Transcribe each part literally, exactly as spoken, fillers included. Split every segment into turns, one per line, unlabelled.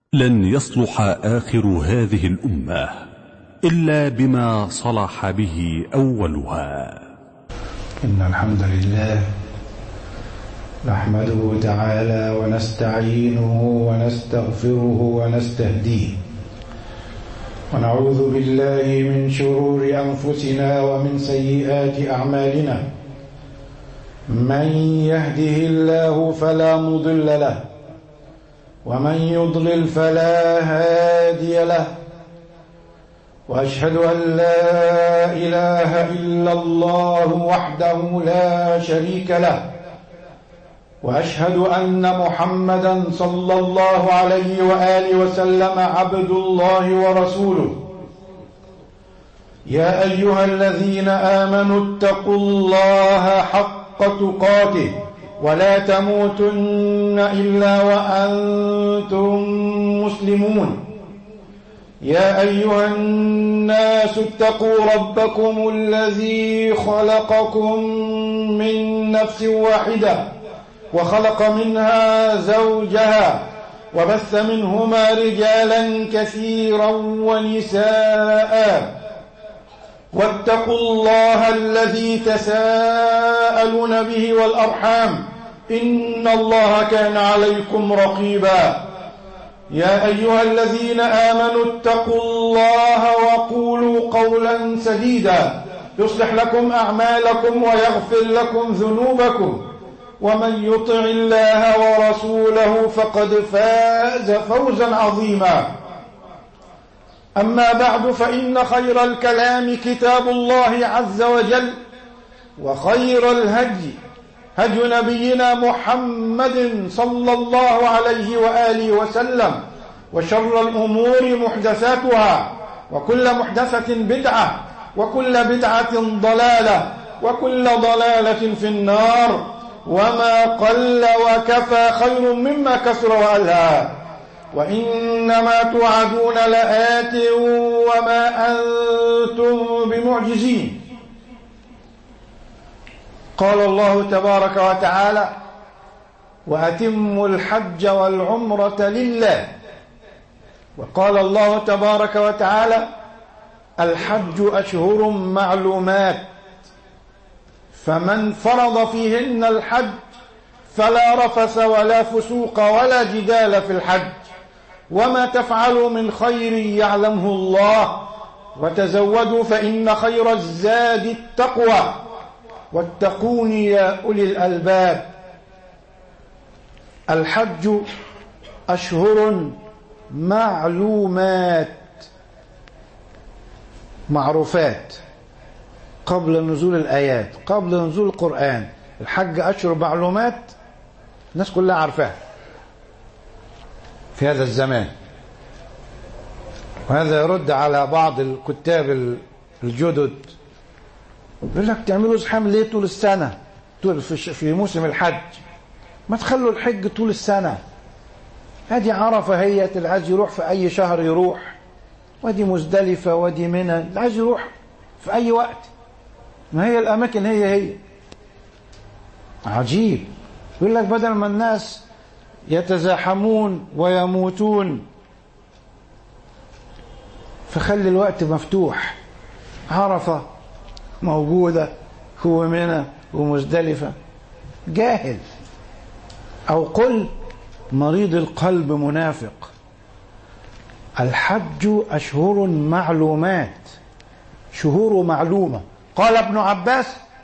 لن يصلح آخر هذه الأمة إلا بما صلح به أولها.
إن الحمد لله نحمده تعالى ونستعينه ونستغفره ونستهديه، ونعوذ بالله من شرور أنفسنا ومن سيئات أعمالنا. من يهده الله فلا مضل له، ومن يضلل فلا هادي له، وأشهد أن لا إله إلا الله وحده لا شريك له، وأشهد أن محمدا صلى الله عليه وآله وسلم عبد الله ورسوله. يا أيها الذين آمنوا اتقوا الله حق تقاته ولا تموتن إلا وأنتم مسلمون. يا أيها الناس اتقوا ربكم الذي خلقكم من نفس واحدة وخلق منها زوجها وبث منهما رجالا كثيرا ونساء، واتقوا الله الذي تساءلون به والأرحام إن الله كان عليكم رقيبا. يا أيها الذين آمنوا اتقوا الله وقولوا قولا سديدا يصلح لكم أعمالكم ويغفر لكم ذنوبكم، ومن يطع الله ورسوله فقد فاز فوزا عظيما. أما بعد، فإن خير الكلام كتاب الله عز وجل، وخير الهدي هدي نبينا محمد صلى الله عليه وآله وسلم، وشر الأمور محدثاتها، وكل محدثة بدعة، وكل بدعة ضلالة، وكل ضلالة في النار. وما قل وكفى خير مما كثر وألهى، وإنما توعدون لآت وما أنتم بمعجزين. قال الله تبارك وتعالى: وأتموا الحج والعمرة لله. وقال الله تبارك وتعالى: الحج أشهر معلومات، فمن فرض فيهن الحج فلا رفث ولا فسوق ولا جدال في الحج، وما تفعلوا من خير يعلمه الله، وتزودوا فإن خير الزاد التقوى، واتقون يا أولي الألباب. الحج أشهر معلومات، معروفات قبل نزول الآيات، قبل نزول القرآن. الحج أشهر معلومات، الناس كلها عارفاها في هذا الزمان. وهذا يرد على بعض الكتاب الجدد، يقول لك تعملوا زحام ليه طول السنة طول في موسم الحج؟ ما تخلوا الحج طول السنة. هذه عرفة، هي اللي عايز يروح في أي شهر يروح، ودي مزدلفة، ودي منى، اللي عايز يروح في أي وقت. ما هي الأماكن هي هي. عجيب. يقول لك بدل ما الناس يتزاحمون ويموتون، فخلي الوقت مفتوح. عرفة موجودة ومنى ومزدلفة. جاهل، أو قل مريض القلب منافق. الحج أشهر معلومات، شهور معلومة. قال ابن عباس،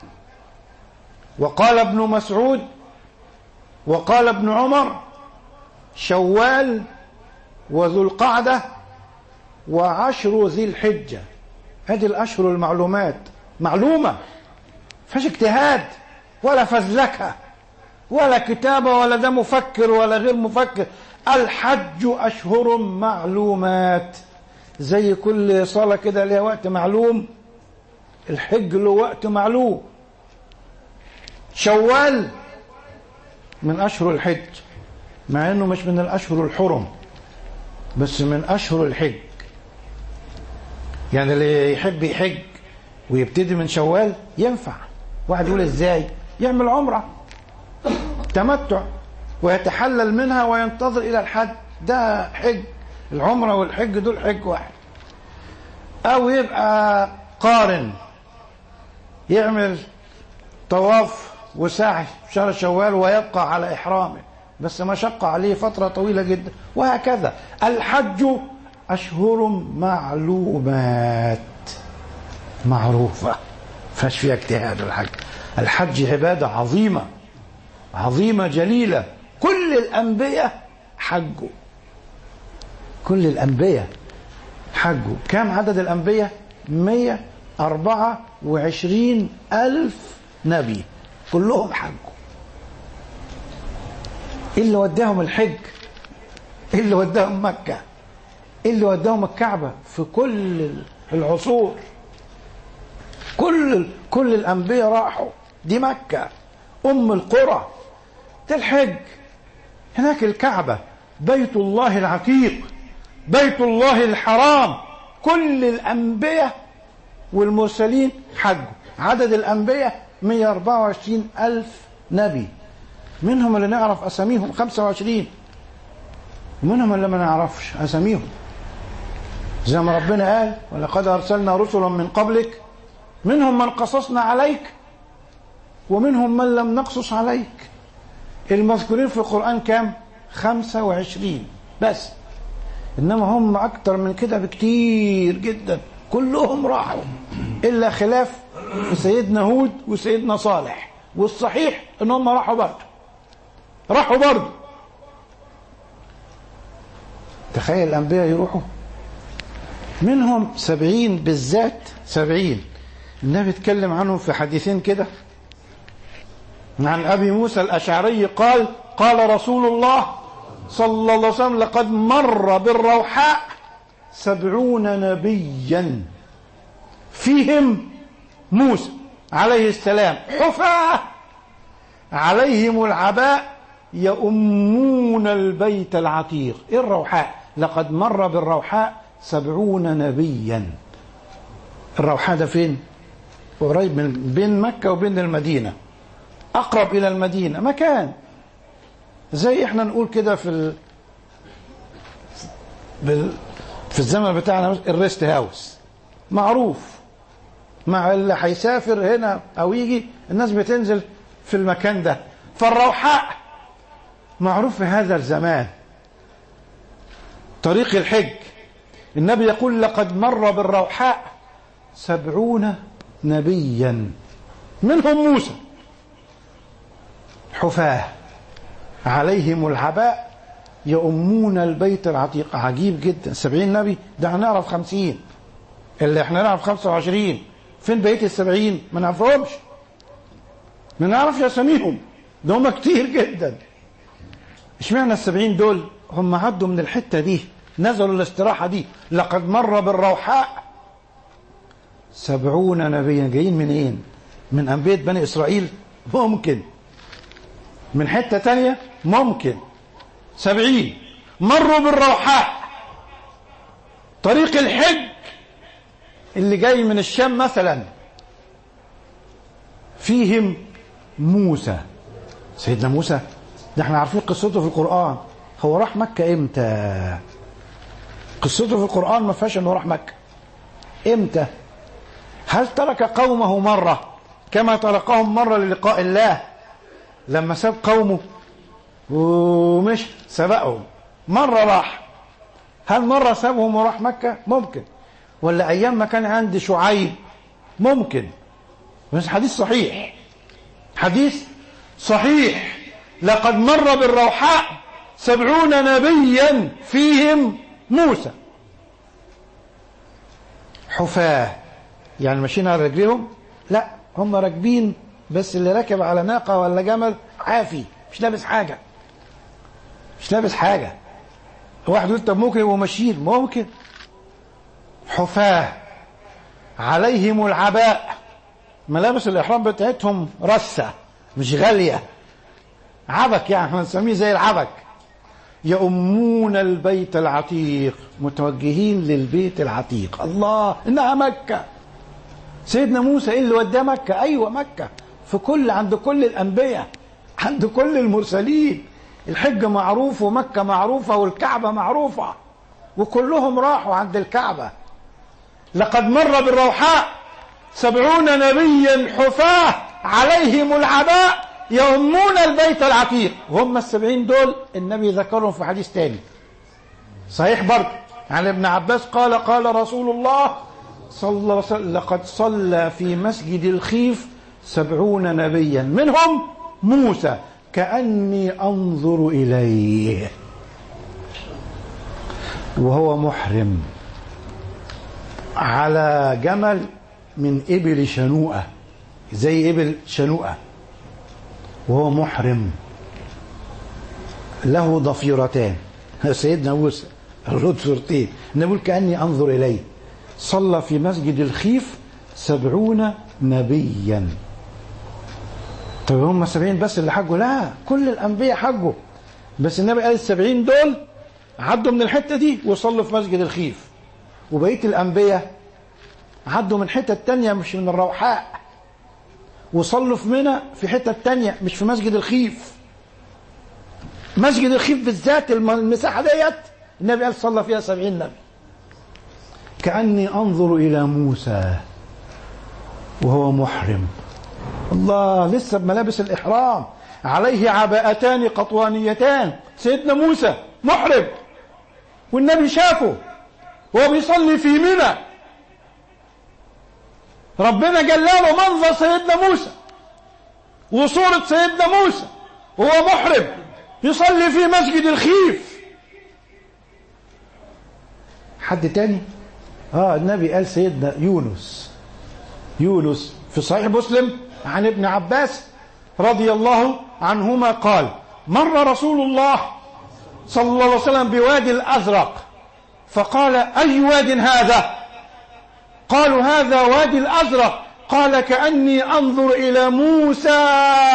وقال ابن مسعود، وقال ابن عمر: شوال وذو القعدة وعشر ذي الحجة. هذه الأشهر المعلومات، معلومة، فاش اجتهاد ولا فزلكة ولا كتابة ولا ده مفكر ولا غير مفكر. الحج أشهر معلومات، زي كل صلاة كده لها وقت معلوم، الحج له وقت معلوم. شوال من أشهر الحج، مع أنه مش من الأشهر الحرم، بس من أشهر الحج. يعني اللي يحب يحج ويبتدي من شوال ينفع. واحد يقول ازاي؟ يعمل عمرة تمتع ويتحلل منها وينتظر إلى الحج، ده حج، العمرة والحج دول حج واحد. أو يبقى قارن، يعمل طواف وسعي في شهر شوال ويبقى على إحرامه، بس مشقة عليه فترة طويلة جدا. وهكذا الحج أشهر معلومات معروفة، فاش فيها اجتهاد. الحج الحج عبادة عظيمة عظيمة جليلة. كل الأنبياء حجوا، كل الأنبياء حجوا. كم عدد الأنبياء؟ مية أربعة وعشرين ألف نبي، كلهم حجوا. إيه اللي وداهم الحج؟ إيه اللي وداهم مكة؟ إيه اللي وداهم الكعبة؟ في كل العصور كل كل الأنبياء راحوا. دي مكة أم القرى، ده الحج. هناك الكعبة، بيت الله العتيق، بيت الله الحرام. كل الأنبياء والمرسلين حجوا. عدد الأنبياء مية وأربعة وعشرين ألف نبي، منهم اللي نعرف أساميهم خمسة وعشرين، ومنهم اللي ما نعرفش أساميهم، زي ما ربنا قال ولقد أرسلنا رسلا من قبلك منهم من قصصنا عليك ومنهم من لم نقصص عليك. المذكورين في القرآن كام؟ خمسة وعشرين بس، إنما هم أكتر من كده بكتير جدا. كلهم راحوا إلا خلاف في سيدنا هود وسيدنا صالح، والصحيح إن هم راحوا برضه راحوا برضه تخيل الأنبياء يروحوا. منهم سبعين بالذات، سبعين النبي اتكلم عنهم في حديثين كده. عن أبي موسى الأشعري قال قال رسول الله صلى الله عليه وسلم لقد مر بالروحاء سبعون نبيا فيهم موسى عليه السلام حفاة عليهم العباء يؤمون البيت العتيق. إيه الروحاء؟ لقد مر بالروحاء سبعون نبيا. الروحاء ده فين؟ قريب من بين مكة وبين المدينة، أقرب إلى المدينة مكان، زي إحنا نقول كده في ال... بال... في الزمن بتاعنا الريست هاوس معروف، مع اللي هيسافر هنا أو يجي الناس بتنزل في المكان ده. فالروحاء معروف في هذا الزمان. طريق الحج النبي يقول لقد مر بالروحاء سبعون نبيا منهم موسى حفاة عليهم العباء يؤمون البيت العتيق. عجيب جدا، سبعين نبي، ده هنعرف خمسين، اللي احنا نعرف خمسة وعشرين. فين بقية السبعين؟ ما نعرفهمش، ما نعرفش اساميهم، ده هم كتير جدا. اشمعنى السبعين دول؟ هم عدوا من الحتة دي، نزلوا الاستراحة دي. لقد مر بالروحاء سبعون نبيا. جايين منين؟ من أنبياء بني إسرائيل؟ ممكن. من حتة تانية؟ ممكن. سبعين مروا بالروحاء. طريق الحج اللي جاي من الشام مثلا فيهم موسى، سيدنا موسى ده احنا عارفين قصته في القرآن. هو راح مكة امتى؟ قصته في القرآن ما فيهاش انه راح مكة. امتى؟ هل ترك قومه مرة كما تركهم مرة للقاء الله لما ساب قومه ومش سبقهم؟ مرة راح. هل مرة سابهم وراح مكة؟ ممكن. ولا أيام ما كان عند شعيب؟ ممكن. بس حديث صحيح، حديث صحيح. لقد مر بالروحاء سبعون نبيا فيهم موسى حفاة، يعني ماشيين على رجليهم؟ لا، هم راكبين، بس اللي راكب على ناقة ولا جمل عافي، مش لابس حاجة، مش لابس حاجة. واحد يقول طب ممكن يبقوا ماشيين؟ ممكن. حفاة عليهم العباء، ملابس الإحرام بتاعتهم رسة مش غالية، عبك يعني احنا نسميه زي العبك. يؤمون البيت العتيق، متوجهين للبيت العتيق. الله، انها مكة. سيدنا موسى ايه اللي وداه مكة؟ ايوه مكة، في كل عند كل الانبياء، عند كل المرسلين. الحج معروف ومكة معروفة والكعبة معروفة، وكلهم راحوا عند الكعبة. لقد مر بالروحاء سبعون نبيا حفاة عليهم العباء يهمون البيت العتيق، وهم السبعين دول النبي ذكرهم في حديث تاني صحيح برضه عن ابن عباس قال قال رسول الله صلى الله عليه وسلم لقد صلى في مسجد الخيف سبعون نبيا منهم موسى كأني أنظر إليه وهو محرم على جمل من إبل شنوءة، زي إبل شنوءة، وهو محرم له ضفيرتان. سيدنا موسى له ضفيرتين، نقول كأني أنظر إليه. صلى في مسجد الخيف سبعون نبيا. طيب هم سبعين بس اللي حجوا؟ لا، كل الأنبياء حجوا، بس النبي قال السبعين دول عدوا من الحتة دي وصلوا في مسجد الخيف، وبقية الأنبياء عدوا من حتة تانية مش من الروحاء وصلوا في منى في حتة تانية مش في مسجد الخيف. مسجد الخيف بالذات المساحة ديت النبي قال صلى فيها سبعين نبي. كأني أنظر إلى موسى وهو محرم، الله لسه بملابس الإحرام، عليه عباءتان قطوانيتان، سيدنا موسى محرم والنبي شافه وهو بيصلي في منى. ربنا جلاله منظر سيدنا موسى وصورة سيدنا موسى وهو محرم يصلي في مسجد الخيف. حد تاني؟ اه النبي قال سيدنا يونس يونس في صحيح مسلم عن ابن عباس رضي الله عنهما قال مر رسول الله صلى الله عليه وسلم بوادي الأزرق فقال أي واد هذا؟ قالوا هذا وادي الأزرق. قال كأني أنظر إلى موسى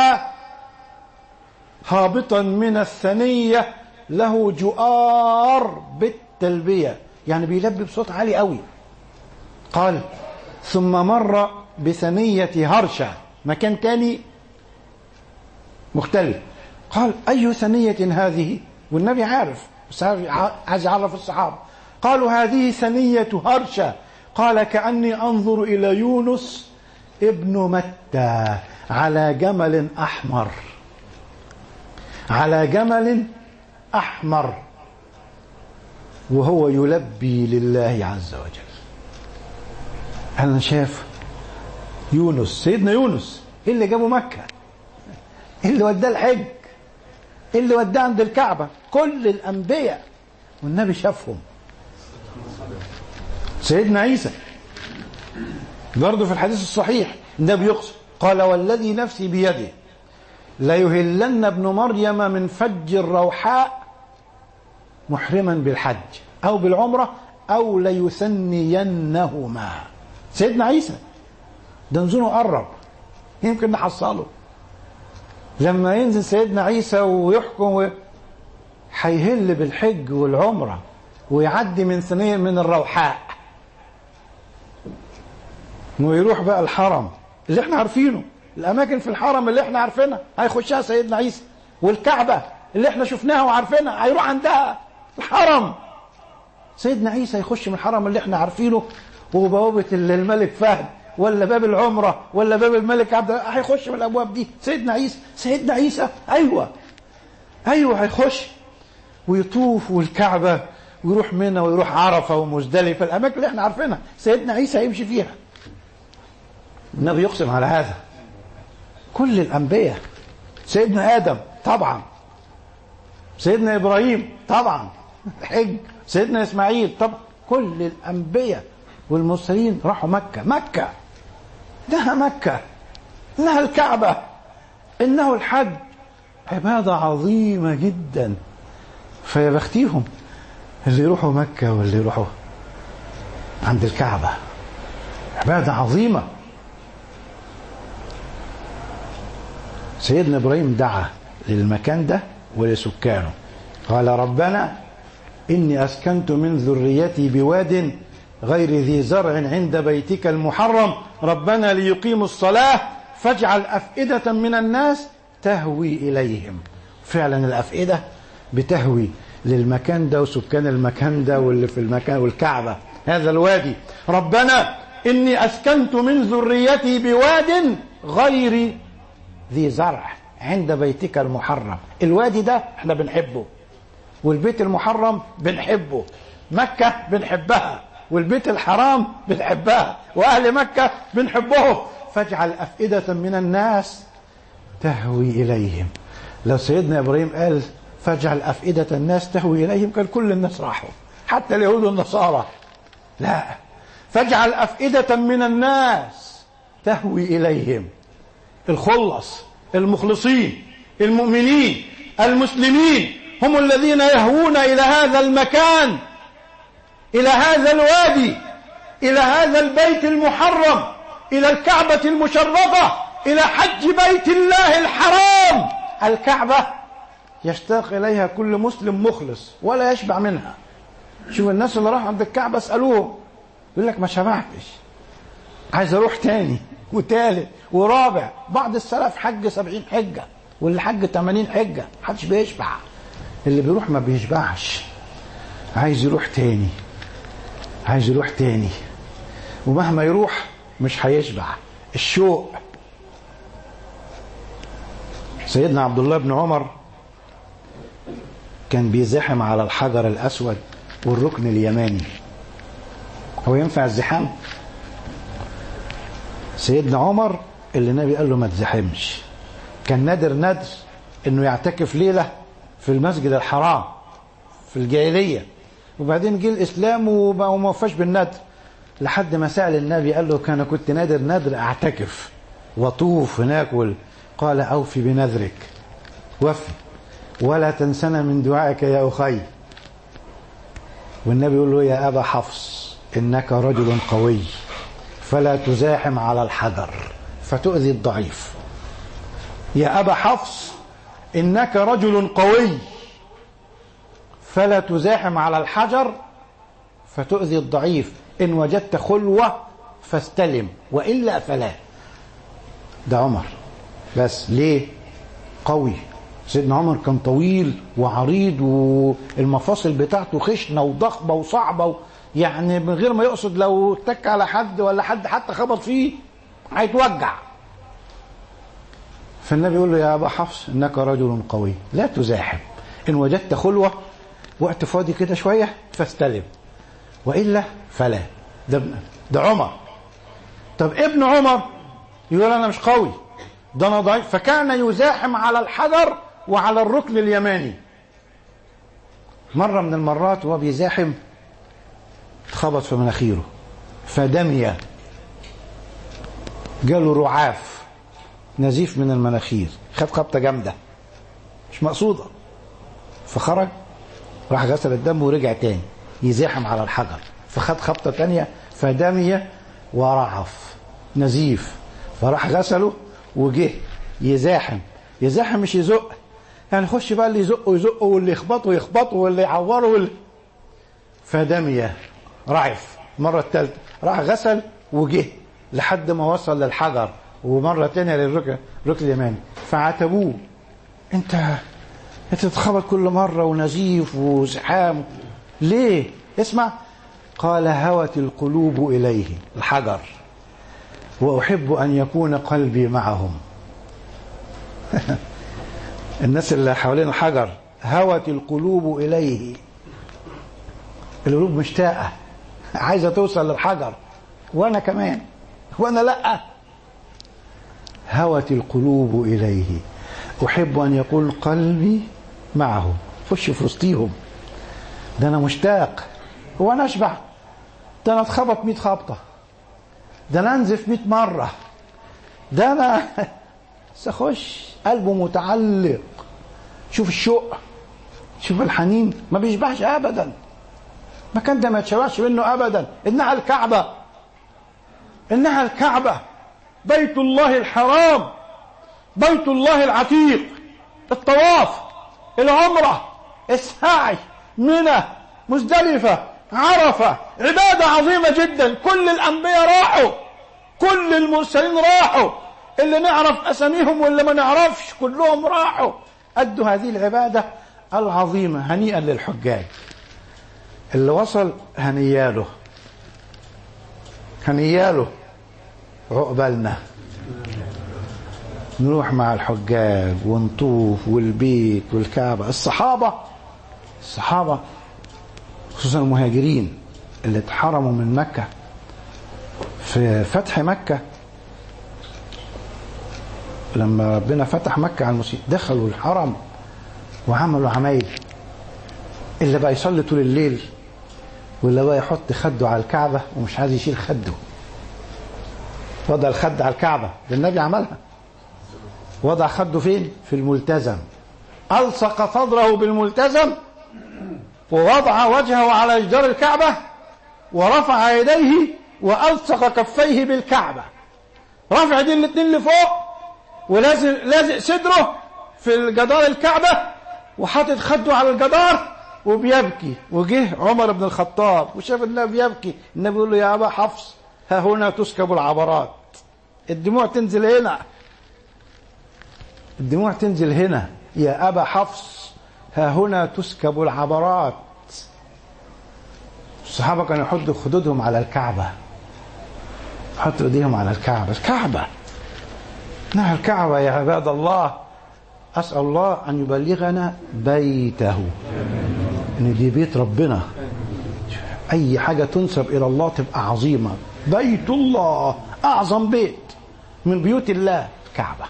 هابطا من الثنية له جؤار بالتلبية، يعني بيلبي بصوت عالي قوي. قال ثم مر بثنية هرشة، مكان تاني مختلف. قال أي ثنية هذه؟ والنبي عارف بس عايز يعرف الصحابة. قالوا هذه ثنية هرشة. قال كأني أنظر إلى يونس ابن متى على جمل أحمر، على جمل أحمر وهو يلبي لله عز وجل. أنا شايف يونس، سيدنا يونس، إيه اللي جابه مكة؟ إيه اللي وداه الحج؟ إيه اللي وداه عند الكعبة؟ كل الأنبياء والنبي شافهم. سيدنا عيسى برضه في الحديث الصحيح النبي يقسم قال والذي نفسي بيده ليهلن ابن مريم من فج الروحاء محرما بالحج أو بالعمرة أو ليثنينهما. سيدنا عيسى ده نزوله قرب، يمكن نحصله لما ينزل سيدنا عيسى ويحكم هيهل بالحج والعمرة ويعدي من ثنية من الروحاء ويروح بقى الحرم اللي احنا عارفينه، الأماكن في الحرم اللي احنا عارفينها هيخشها سيدنا عيسى، والكعبة اللي احنا شفناها وعارفينها هيروح عندها الحرم. سيدنا عيسى يخش من الحرم اللي احنا عارفينه وبوابة الملك فهد ولا باب العمرة ولا باب الملك عبد الله، هيخش من الأبواب دي. سيدنا عيسى سيدنا عيسى أيوة أيوة هيخش ويطوف والكعبة ويروح منى ويروح عرفة ومزدلفة، الأماكن اللي احنا عارفينها سيدنا عيسى يمشي فيها. النبي يقسم على هذا. كل الأنبياء، سيدنا آدم طبعا، سيدنا إبراهيم طبعا حج، سيدنا إسماعيل طبعا، كل الأنبياء والمرسلين راحوا مكة. مكة لها مكة، لها الكعبة، إنه الحج عبادة عظيمة جدا، فيا بختيهم اللي يروحوا مكة واللي يروحوا عند الكعبة، عبادة عظيمة. سيدنا إبراهيم دعا للمكان ده ولسكانه قال ربنا إني أسكنت من ذريتي بواد غير ذي زرع عند بيتك المحرم ربنا ليقيموا الصلاة فاجعل أفئدة من الناس تهوي إليهم فعلا الأفئدة بتهوي للمكان ده وسكان المكان ده واللي في المكان والكعبة هذا الوادي. ربنا إني أسكنت من ذريتي بواد غير ذي زرع عند بيتك المحرم. الوادي ده احنا بنحبه، والبيت المحرم بنحبه، مكة بنحبها، والبيت الحرام بنحبها، وأهل مكة بنحبهم. فاجعل أفئدة من الناس تهوي إليهم. لو سيدنا إبراهيم قال فاجعل أفئدة الناس تهوي إليهم كان كل الناس راحوا، حتى اليهود والنصارى. لا، فاجعل أفئدة من الناس تهوي إليهم. الخلص، المخلصين، المؤمنين، المسلمين هم الذين يهوون إلى هذا المكان، إلى هذا الوادي، إلى هذا البيت المحرم، إلى الكعبة المشرفة، إلى حج بيت الله الحرام. الكعبة يشتاق إليها كل مسلم مخلص ولا يشبع منها. شوف الناس اللي راحوا عند الكعبة اسألوهم يقول لك ما شبعتش، عايز أروح تاني وتالت ورابع. بعض السلف حج سبعين حجة واللي حج تمانين حجة، محدش بيشبع. اللي بيروح ما بيشبعش، عايز يروح تاني، عايز يروح تاني، ومهما يروح مش هيشبع. الشوق. سيدنا عبد الله بن عمر كان بيزحم على الحجر الأسود والركن اليماني. هو ينفع الزحام؟ سيدنا عمر اللي النبي قال له ما تزحمش، كان نادر ندر انه يعتكف ليلة في المسجد الحرام في الجاهلية، وبعدين جه الإسلام وما وفاش بالندر، لحد ما سأل النبي قال له كان كنت نادر ندر أعتكف وطوف هناك. قال أوفي بنذرك، وفي ولا تنسنا من دعائك يا أخي. والنبي يقول له يا أبا حفص إنك رجل قوي فلا تزاحم على الحجر فتؤذي الضعيف. يا أبا حفص إنك رجل قوي فلا تزاحم على الحجر فتؤذي الضعيف. إن وجدت خلوة فاستلم وإلا فلا. ده عمر، بس ليه؟ قوي. سيدنا عمر كان طويل وعريض والمفاصل بتاعته خشنة وضخمة وصعبة، يعني من غير ما يقصد لو اتك على حد ولا حد حتى خبط فيه هيتوجع. فالنبي يقول له يا أبا حفص إنك رجل قوي لا تزاحم، إن وجدت خلوة وقت فاضي كده شوية فاستلم وإلا فلا. ده, ده عمر. طب ابن عمر يقول أنا مش قوي، ده أنا ضعيف، فكان يزاحم على الحجر وعلى الركن اليماني. مرة من المرات وهو بيزاحم اتخبط في مناخيره فدمية، جاله رعاف نزيف من المناخير، خد خبطة جامدة مش مقصودة، فخرج راح غسل الدم ورجع تاني يزاحم على الحجر، فخد خبطة تانية فدمية ورعف نزيف، فراح غسله وجه يزاحم. يزاحم مش يزق، يعني خش بقى اللي يزقه يزقه واللي يخبطه يخبطه واللي يعوره واللي... فدمية رعف. مرة الثالثة راح غسل وجه لحد ما وصل للحجر، ومرة تانية للركن الركن اليماني. فعاتبوه انت انت تتخبط كل مرة ونزيف وزحام ليه؟ اسمع، قال هوت القلوب إليه الحجر وأحب أن يكون قلبي معهم. الناس اللي حوالين الحجر هوت القلوب إليه، القلوب مشتاقة عايزة توصل للحجر، وأنا كمان وأنا لأ. هوت القلوب إليه أحب أن يكون قلبي معهم. خش في وسطيهم، ده أنا مشتاق وأنا أشبع، ده أنا اتخبط مئة خبطة، ده أنا أنزف مئة مرة، ده أنا سخش قلبه متعلق. شوف الشوق، شوف الحنين، ما بيشبعش أبدا، مكان ده ما يتشبعش منه أبدا. إنها الكعبة، إنها الكعبة، بيت الله الحرام، بيت الله العتيق. الطواف، العمرة، السعي، منى، مزدلفة، عرفة، عبادة عظيمة جدا. كل الأنبياء راحوا، كل المرسلين راحوا، اللي نعرف أساميهم واللي ما نعرفش كلهم راحوا. أدوا هذه العبادة العظيمة. هنيئا للحجاج اللي وصل، هنياله هنياله عقبالنا نروح مع الحجاج ونطوف والبيت والكعبة. الصحابة الصحابة خصوصا المهاجرين اللي اتحرموا من مكة في فتح مكة، لما ربنا فتح مكة على المسلمين دخلوا الحرم وعملوا عمايل، اللي بقى يصلي طول الليل واللي بقى يحط خده على الكعبة ومش عايز يشيل خده. وضع الخد على الكعبة، ده النبي عملها. وضع خده فين؟ في الملتزم. ألصق صدره بالملتزم ووضع وجهه على جدار الكعبة ورفع يديه وألصق كفيه بالكعبة، رفع دي الاثنين لفوق ولازق لازق صدره في جدار الكعبة وحاطط خده على الجدار وبيبكي. وجه عمر بن الخطاب وشاف النبي بيبكي، النبي يقول له يا أبا حفص ها هنا تسكب العبرات. الدموع تنزل هنا، الدموع تنزل هنا يا أبا حفص ها هنا تسكب العبرات. الصحابة كانوا يحطوا خدودهم على الكعبة، يحطوا ايديهم على الكعبة. الكعبة نعم الكعبة يا عباد الله. أسأل الله أن يبلغنا بيته، إن دي بيت ربنا. أي حاجة تنسب إلى الله تبقى عظيمة. بيت الله أعظم بيت من بيوت الله الكعبة،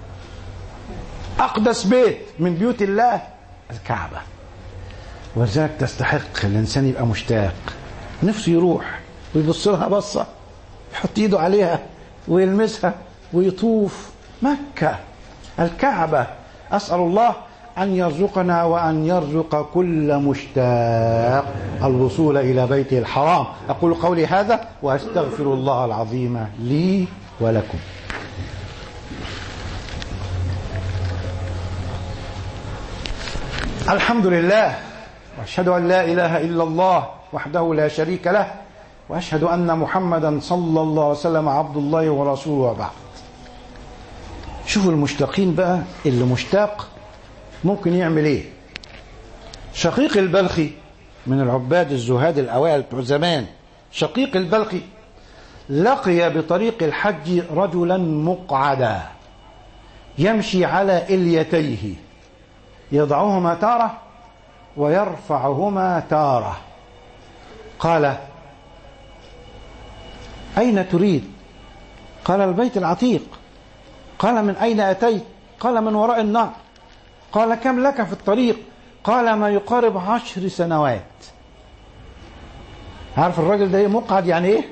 أقدس بيت من بيوت الله الكعبة. ولذلك تستحق الإنسان يبقى مشتاق، نفسه يروح ويبص لها بصة، يحط ايده عليها ويلمسها ويطوف. مكة الكعبة. أسأل الله أن يرزقنا وأن يرزق كل مشتاق الوصول إلى بيته الحرام. أقول قولي هذا وأستغفر الله العظيم لي ولكم. الحمد لله، وأشهد أن لا إله إلا الله وحده لا شريك له، وأشهد أن محمدا صلى الله عليه وسلم عبد الله ورسوله. وبعد، شوفوا المشتاقين بقى، اللي مشتاق ممكن يعمل ايه. شقيق البلخي من العباد الزهاد الأوائل بتوع زمان، شقيق البلخي لقي بطريق الحج رجلا مقعدا يمشي على إليتيه يضعهما تارة ويرفعهما تارة. قال أين تريد؟ قال البيت العتيق. قال من أين أتيت؟ قال من وراء النهر. قال كم لك في الطريق؟ قال ما يقارب عشر سنوات. عارف الراجل ده ايه مقعد يعني ايه؟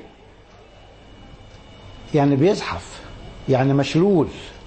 يعني بيزحف، يعني مشلول.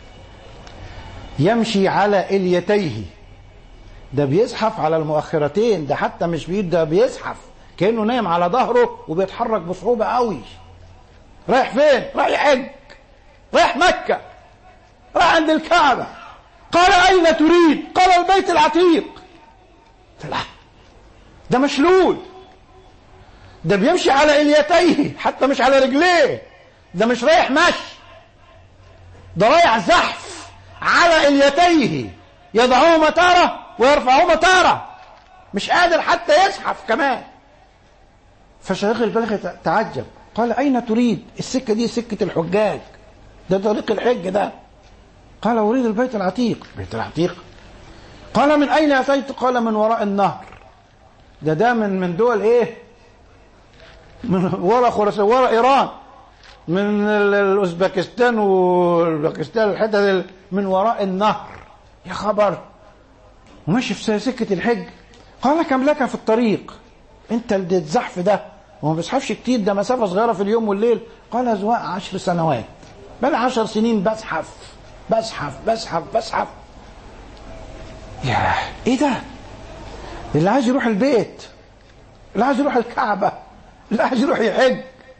يمشي على إليتيه، ده بيزحف على المؤخرتين، ده حتى مش بيد، ده بيزحف كأنه نايم على ظهره وبيتحرك بصعوبة قوي. رايح فين؟ رايح يحج، رايح مكة، رايح عند الكعبة. قال أين تريد؟ قال البيت العتيق. لا، ده مشلول، ده بيمشي على إليتيه حتى مش على رجليه، ده مش رايح مشي، ده رايح زحف على إليتيه يضعهما تارة ويرفعهما تارة، مش قادر حتى يزحف كمان. فشيخ البلخي تعجب، قال أين تريد؟ السكة دي سكة الحجاج، ده طريق الحج ده. قال أريد البيت العتيق. بيت العتيق؟ قال من أين أتيت؟ قال من وراء النهر. ده ده من من دول إيه؟ من وراء خراسان، وراء إيران، من الأوزبكستان والباكستان، الحتة من وراء النهر. يا خبر، وماشي في سكة الحج. قال كم لك في الطريق؟ انت اللي الزحف ده وما بيزحفش كتير، ده مسافة صغيرة في اليوم والليل. قال زواء عشر سنوات، بل عشر سنين بزحف بزحف بزحف بزحف. ياه، ايه ده؟ اللي عايز يروح البيت، اللي عايز يروح الكعبة، اللي عايز يروح يحج.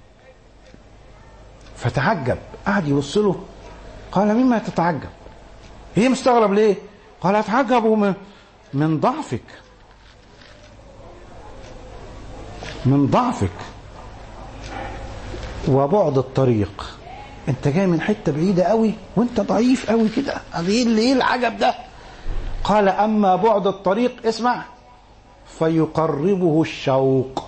فتعجب، قعد يوصله. قال مما تتعجب؟ هي مستغرب ليه؟ قال اتعجب من من ضعفك، من ضعفك وبعد الطريق. انت جاي من حته بعيده قوي وانت ضعيف قوي كده. ايه اللي ايه العجب ده؟ قال أما بعد الطريق اسمع فيقربه الشوق.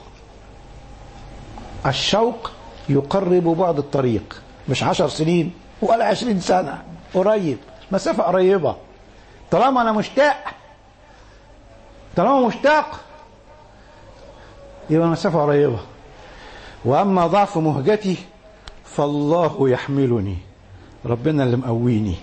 الشوق يقرب بعد الطريق، مش عشر سنين ولا عشرين سنة، قريب، مسافة قريبة. طالما أنا مشتاق طالما مشتاق يبقى مسافة قريبة. وأما ضعف مهجتي فالله يحملني، ربنا اللي مقويني.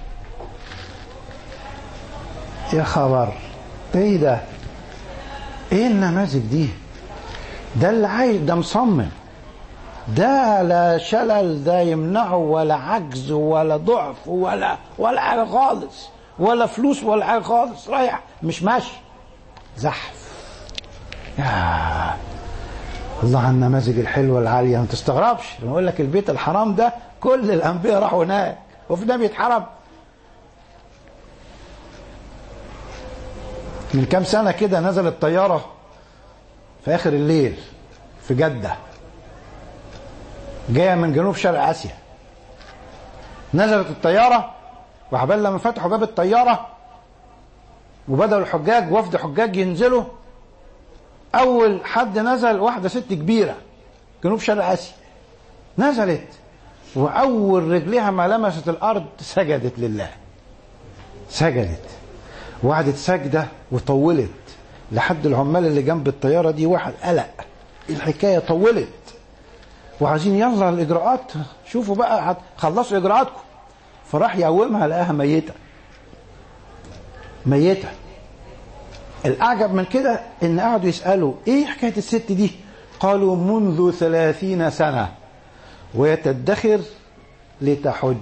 يا خبر، ايه ده؟ ايه النماذج دي؟ ده اللي عايز، ده مصمم، ده لا شلل ده يمنعه ولا عجز ولا ضعف ولا ولا حاجه خالص، ولا فلوس ولا حاجه خالص، رايح مش ماشي، زحف. يا الله على النماذج الحلوه العاليه. ما تستغربش لما اقول لك البيت الحرام ده كل الانبياء راحوا هناك، وفي نبي اتحرم. من كام سنه كده نزلت طياره في اخر الليل في جده، جايه من جنوب شرق اسيا. نزلت الطياره، وعبال لما فتحوا باب الطياره وبدأوا الحجاج وفد حجاج ينزلوا، اول حد نزل واحده ست كبيره جنوب شرق اسيا، نزلت واول رجليها ما لمست الارض سجدت لله، سجدت وقعدت سجده وطولت لحد العمال اللي جنب الطياره دي واحد قلق الحكايه طولت، وعايزين يلا الاجراءات، شوفوا بقى خلصوا اجراءاتكم. فراح يقومها لقاها ميته ميته. الاعجب من كده ان قعدوا يسالوا ايه حكايه الست دي؟ قالوا منذ ثلاثين سنه ويتدخر لتحج.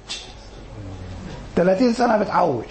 ثلاثين سنه بتحوش،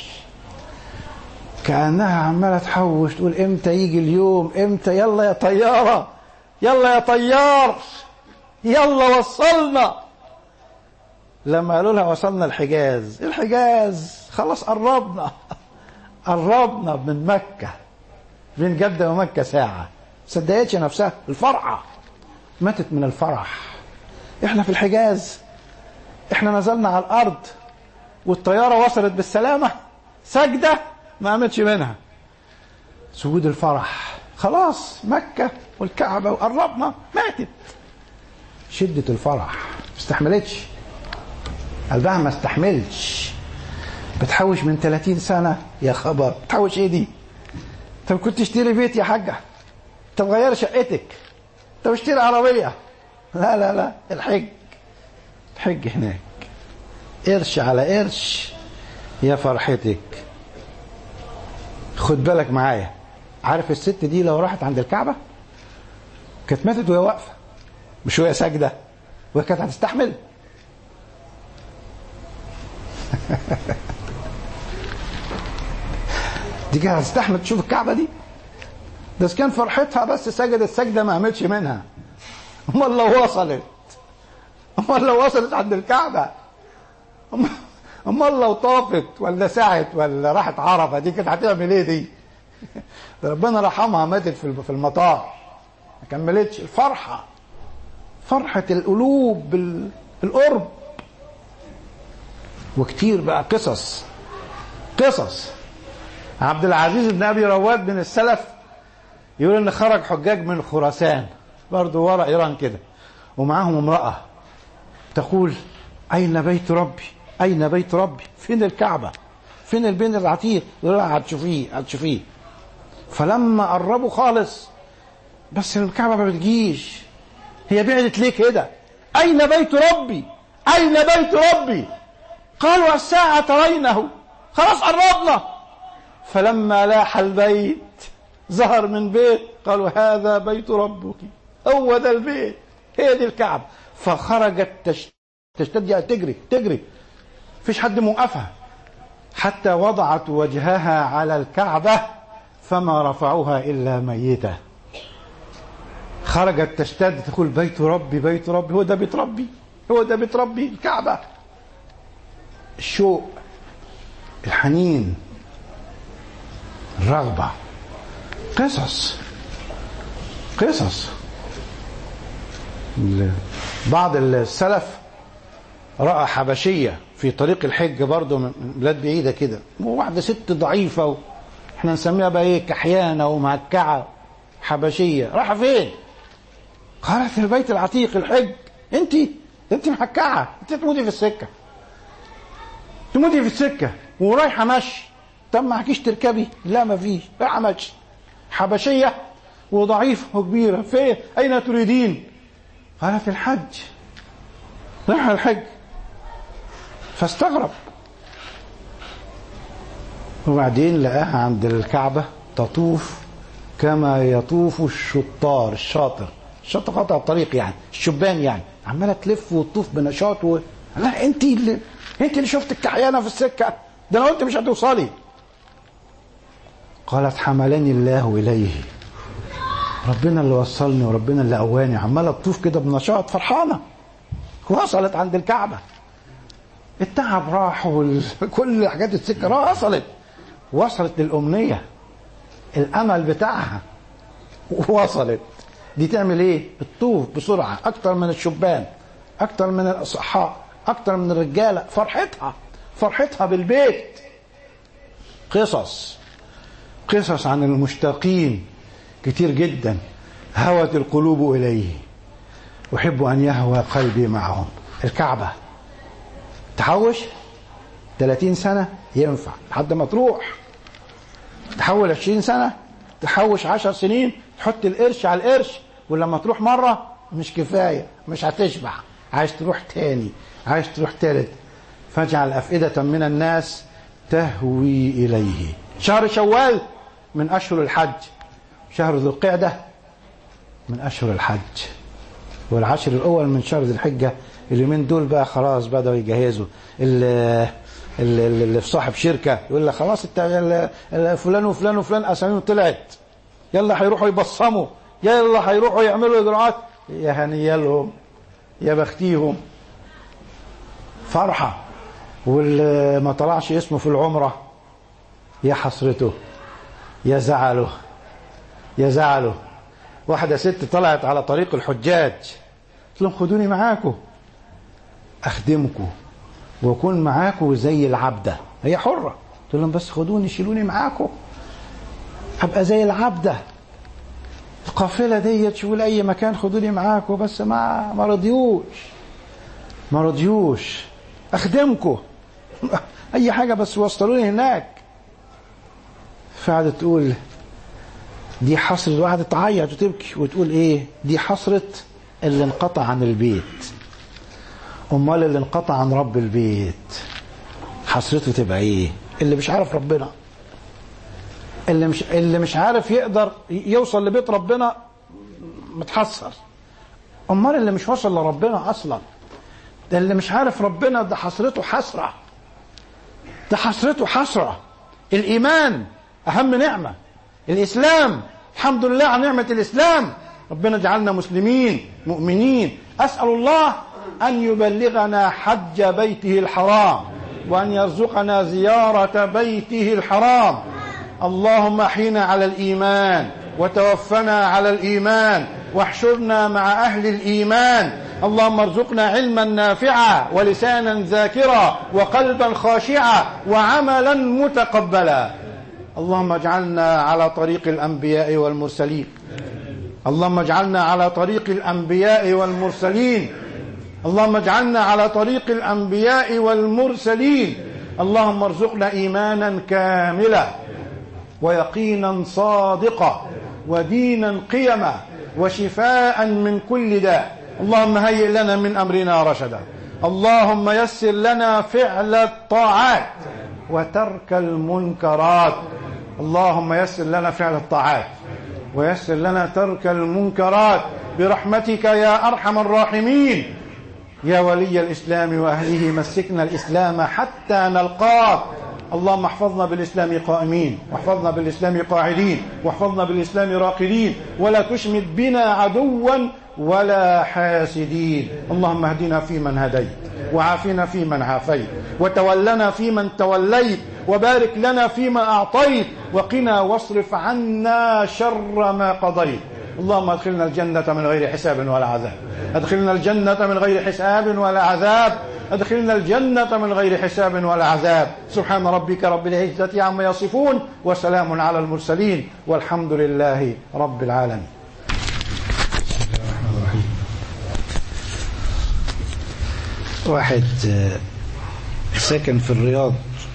كانها عماله تحوش تقول امتى يجي اليوم، امتى، يلا يا طياره، يلا يا طيار، يلا وصلنا. لما قالوا لها وصلنا الحجاز، الحجاز خلاص قربنا قربنا من مكة، بين جدة ومكة ساعة، صدقتش نفسها، الفرحة ماتت من الفرح. احنا في الحجاز، احنا نزلنا على الارض والطيارة وصلت بالسلامة، سجدة ما عملتش منها، سجود الفرح، خلاص مكة والكعبة وقربنا، ماتت. شدة الفرح ما استحملتش، قلبها ما استحملش، بتحوش من ثلاثين سنة. يا خبر، بتحوش ايه دي؟ طب كنت تشتري بيت يا حاجة، طب غير شقتك، طب اشتري عربية. لا لا لا، الحج الحج هناك، قرش على قرش يا فرحتك. خد بالك معايا، عارف الست دي لو راحت عند الكعبة كانت ماتت وهي واقفة، مش وهي ساجدة، وهي كانت هتستحمل. دي كانت هتستحمل تشوف الكعبة دي؟ ده كان فرحتها بس سجدت سجدة ما عملتش منها. امال لو وصلت امال لو وصلت عند الكعبة، امال لو طافت ولا سعت ولا راحت عرفة، دي كانت هتعمل ايه دي؟ ربنا رحمها، ماتت في المطار ما كملتش. الفرحة، فرحة القلوب بالقرب. وكتير بقى قصص قصص عبد العزيز بن ابي رواد من السلف يقول ان خرج حجاج من خراسان برضه ورا ايران كده، ومعاهم امرأة تقول اين بيت ربي، اين بيت ربي، فين الكعبة، فين البين العتيق؟ يقول لها هتشوفيه هتشوفيه. فلما قربوا خالص بس الكعبة ما بتجيش، هي بعدت ليه كده؟ اين بيت ربي، اين بيت ربي؟ قالوا الساعة ترينه، خلاص قربنا. فلما لاح البيت ظهر من بيت، قالوا هذا بيت ربك، هو ده البيت، هي دي الكعبة. فخرجت تشتد، يعني تجري تجري، فيش حد موقفها، حتى وضعت وجهها على الكعبة فما رفعوها إلا ميتة. خرجت تشتد تقول بيت ربي بيت ربي، هو ده بيت ربي، هو ده بيت ربي، الكعبة. الشوق، الحنين، الرغبة. قصص قصص بعض السلف رأى حبشية في طريق الحج برضه من بلاد بعيدة كده، واحدة ست ضعيفة احنا نسميها بقى ايه؟ كحيانة ومهكعة حبشية. راح فين؟ قالت في البيت العتيق الحج. انت انت محكعة، انت تموتي في السكة، تموتي في السكة ورايحة مشي. طب معكيش تركبي؟ لا ما فيش، رايحة مشي حبشية وضعيفة وكبيرة. فين؟ أين تريدين؟ قالت الحج، رايحة الحج. فاستغرب، وبعدين لقاها عند الكعبة تطوف كما يطوف الشطار. الشاطر، الشاطر قطع الطريق يعني، الشبان يعني، عمالة تلف وتطوف بنشاط و... لا انت اللي انت اللي شفت الكحيانة في السكة، ده انا قلت مش هتوصلي. قالت حملني الله إليه، ربنا اللي وصلني وربنا اللي قواني. عمالة تطوف كده بنشاط فرحانة. وصلت عند الكعبة، التعب راح وكل حاجات السكة راح، وصلت وصلت للأمنية، الأمل بتاعها وصلت. دي تعمل ايه؟ الطوف بسرعة أكتر من الشبان، أكتر من الأصحاء، أكتر من الرجالة. فرحتها فرحتها بالبيت. قصص قصص عن المشتاقين كتير جدا. هوت القلوب إليه، أحب أن يهوى قلبي معهم. الكعبة تحوش ثلاثين سنة ينفع لحد ما تروح، تحول عشرين سنة، تحوش عشر سنين، تحط القرش على القرش، ولما تروح مرة مش كفاية، مش هتشبع، عايز تروح تاني، عايز تروح تالت. فاجعل أفئدة من الناس تهوي إليه. شهر شوال من أشهر الحج، شهر ذو القعدة من أشهر الحج، والعشر الأول من شهر ذي الحجة. اليومين دول بقى خلاص بدأوا يجهزوا. اللي, اللي في صاحب شركة يقول لك خلاص فلان وفلان وفلان أساميهم طلعت، يلا هيروحوا يبصموا، يلا هيروحوا يعملوا إجراءات. يا هنيالهم، يا بختيهم، فرحة. واللي ما طلعش اسمه في العمرة يا حسرته، يا زعله، يا زعله. واحدة ست طلعت على طريق الحجاج، قلت لهم خدوني معاكم أخدمكم وأكون معاكم زي العبدة. هي حرة، قلت لهم بس خدوني شيلوني معاكم أبقى زي العبدة. القافلة دي تشوفوا لأي مكان خدوني معاكم، بس ما ما رضيوش ما رضيوش أخدمكم أي حاجة بس وصلوني هناك. فقعدت تقول دي حسرة، وقعدت تعيط وتبكي وتقول ايه؟ دي حسرة اللي انقطع عن البيت. امال اللي انقطع عن رب البيت حسرته تبقى ايه؟ اللي مش عارف ربنا، اللي مش اللي مش عارف يقدر يوصل لبيت ربنا متحسر. امال اللي مش وصل لربنا اصلا، ده اللي مش عارف ربنا، ده حسرته حسرة، ده حسرته حسرة. الايمان اهم نعمة، الإسلام الحمد لله على نعمة الإسلام، ربنا جعلنا مسلمين مؤمنين. أسأل الله أن يبلغنا حج بيته الحرام، وأن يرزقنا زيارة بيته الحرام. اللهم أحينا على الإيمان، وتوفنا على الإيمان، واحشرنا مع أهل الإيمان. اللهم ارزقنا علما نافعا، ولسانا ذاكرا، وقلبا خاشعا، وعملا متقبلا. اللهم اجعلنا على طريق الأنبياء والمرسلين، اللهم اجعلنا على طريق الأنبياء والمرسلين، اللهم اجعلنا على طريق الأنبياء والمرسلين. اللهم ارزقنا إيمانا كاملا، ويقينا صادقا، ودينا قيما، وشفاء من كل داء. اللهم هيئ لنا من أمرنا رشدا. اللهم يسر لنا فعل الطاعات وترك المنكرات. اللهم يسر لنا فعل الطاعات ويسر لنا ترك المنكرات برحمتك يا أرحم الراحمين. يا ولي الإسلام وأهله، مسكنا الإسلام حتى نلقاك. اللهم احفظنا بالإسلام قائمين، واحفظنا بالإسلام قاعدين، واحفظنا بالإسلام راقدين، ولا تشمت بنا عدوا ولا حاسدين. اللهم اهدنا فيمن هديت، وعافنا فيمن عافيت، وتولنا فيمن توليت، وبارك لنا فيما أعطيت، وقنا واصرف عنا شر ما قضيت. اللهم ادخلنا الجنة من غير حساب ولا عذاب، ادخلنا الجنة من غير حساب ولا عذاب. أدخلنا الجنة من غير حساب ولا عذاب. سبحان ربك رب العزة عما يصفون وسلام على المرسلين والحمد لله رب العالمين. واحد ساكن في الرياض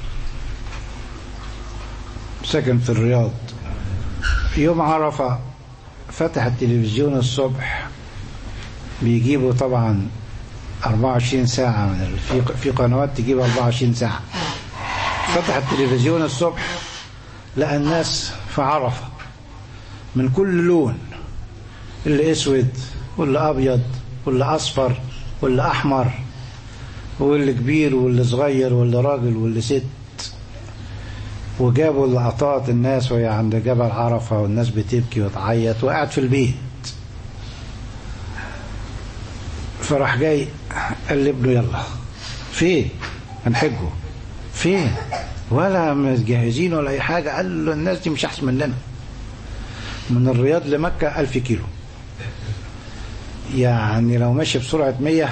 ساكن في الرياض يوم عرفة فتح التلفزيون الصبح، بيجيبوا طبعا أربعة وعشرين ساعة من في في قنوات تجيب أربعة وعشرين ساعة. فتح التلفزيون الصبح لقى الناس في عرفة من كل لون، اللي اسود واللي ابيض واللي اصفر واللي احمر واللي كبير واللي صغير واللي راجل واللي ست. وجابوا لقطات الناس وهي عند جبل عرفة والناس بتبكي وتعيط، وقعد في البيت. فراح جاي قال لابنه يلا فين هنحجه؟ فين؟ ولا مجهزين ولا اي حاجة. قال له الناس دي مش احسن مننا، من الرياض لمكة ألف كيلو، يعني لو ماشي بسرعة مية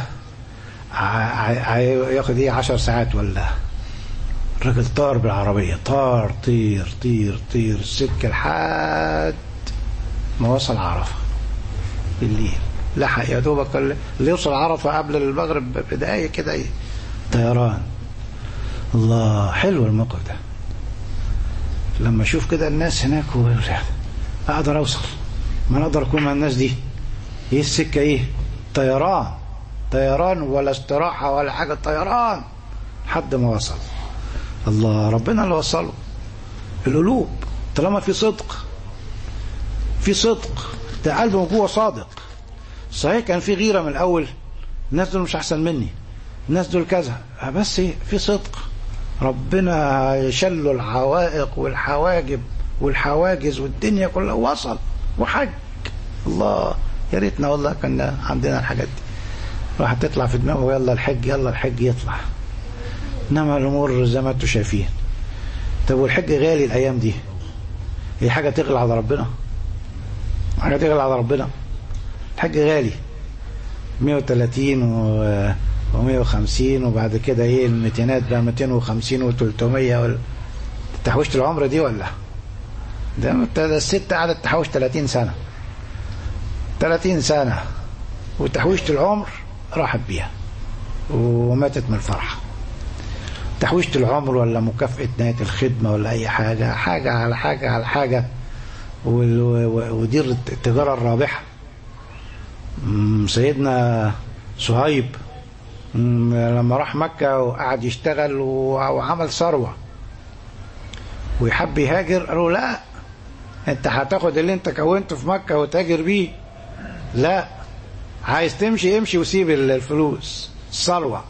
هياخد ايه عشر ساعات. ولا الراجل طار بالعربية، طار طير طير طير السكة لحد ما وصل عرفة بالليل. لحق يا دوبك اللي يوصل عرفة قبل المغرب بدقايق كده ايه طيران. الله حلو الموقف ده. لما اشوف كده الناس هناك اقدر اوصل، ما انا اقدر اكون مع الناس دي. ايه السكة ايه؟ طيران طيران ولا استراحة ولا حاجة، طيران لحد ما وصل. الله ربنا اللي وصله. القلوب طالما في صدق، في صدق ده قلبه جوه صادق. صحيح كان في غيرة من الاول، الناس دول مش احسن مني، الناس دول كذا، بس ايه في صدق. ربنا يشلوا العوائق والحواجب والحواجز والدنيا كلها، وصل وحج. الله يا ريتنا والله كان عندنا الحاجات دي. راح تطلع في دماغه يلا الحج يلا الحج يطلع. انما الامور زي ما انتم شايفين. طب والحج غالي الايام دي، هي حاجه تغلى على ربنا؟ حاجه تغلى على ربنا؟ الحج غالي مية وتلاتين ومية وخمسين، وبعد كده ايه الميتينات بقى ميتين وخمسين وتلتمية. تحويشة العمر دي ولا ده الست قعدت تحوش تلاتين سنة تلاتين سنة، وتحويشة العمر راحت بيها وماتت من الفرحة. تحويشة العمر ولا مكافأة نهاية الخدمة ولا أي حاجة، حاجة على حاجة على حاجة، ودي التجارة الرابحة. سيدنا صهيب لما راح مكة وقعد يشتغل وعمل ثروة ويحب يهاجر، قالوا لا انت هتاخد اللي انت كونته في مكة وتاجر بيه. لا، عايز تمشي امشي وسيب الفلوس الثروة.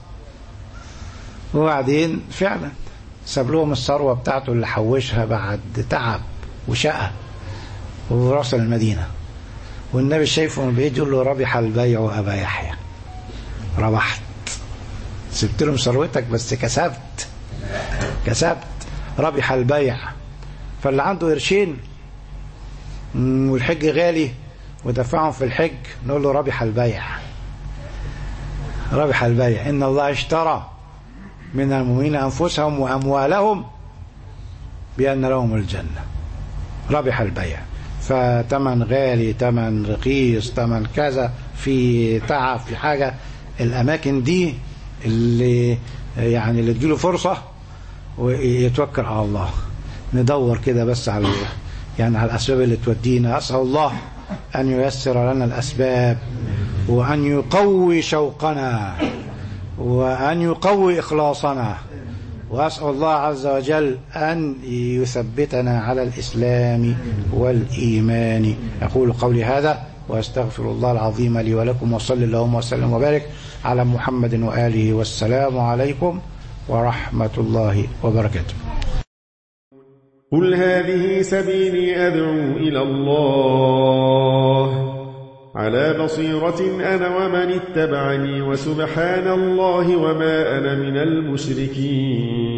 وبعدين فعلا ساب لهم الثروة بتاعته اللي حوشها بعد تعب وشقى، ورسل المدينة. والنبي شايفه من بعيد يقول له ربح البيع أبا يحيى. ربحت، سبت لهم ثروتك بس كسبت كسبت ربح البيع. فاللي عنده قرشين والحج غالي ودفعهم في الحج نقول له ربح البيع ربح البيع. إن الله اشترى من المؤمنين أنفسهم وأموالهم بأن لهم الجنة. ربح البيع. فتمن غالي، تمن رخيص، تمن كذا، في تعب، في حاجة. الأماكن دي اللي يعني اللي تجيله فرصة ويتوكل على الله. ندور كده بس على يعني على الأسباب اللي تودينا. أسأل الله أن ييسر لنا الأسباب، وأن يقوي شوقنا، وأن يقوي إخلاصنا. وأسأل الله عز وجل أن يثبتنا على الإسلام والإيمان. أقول قولي هذا وأستغفر الله العظيم لي ولكم، وصلى اللهم وسلم وبارك على محمد وآله، والسلام عليكم ورحمة الله وبركاته.
قل هذه سبيلي أدعو إلى الله على بصيرة أنا ومن اتبعني، وسبحان الله وما أنا من المشركين.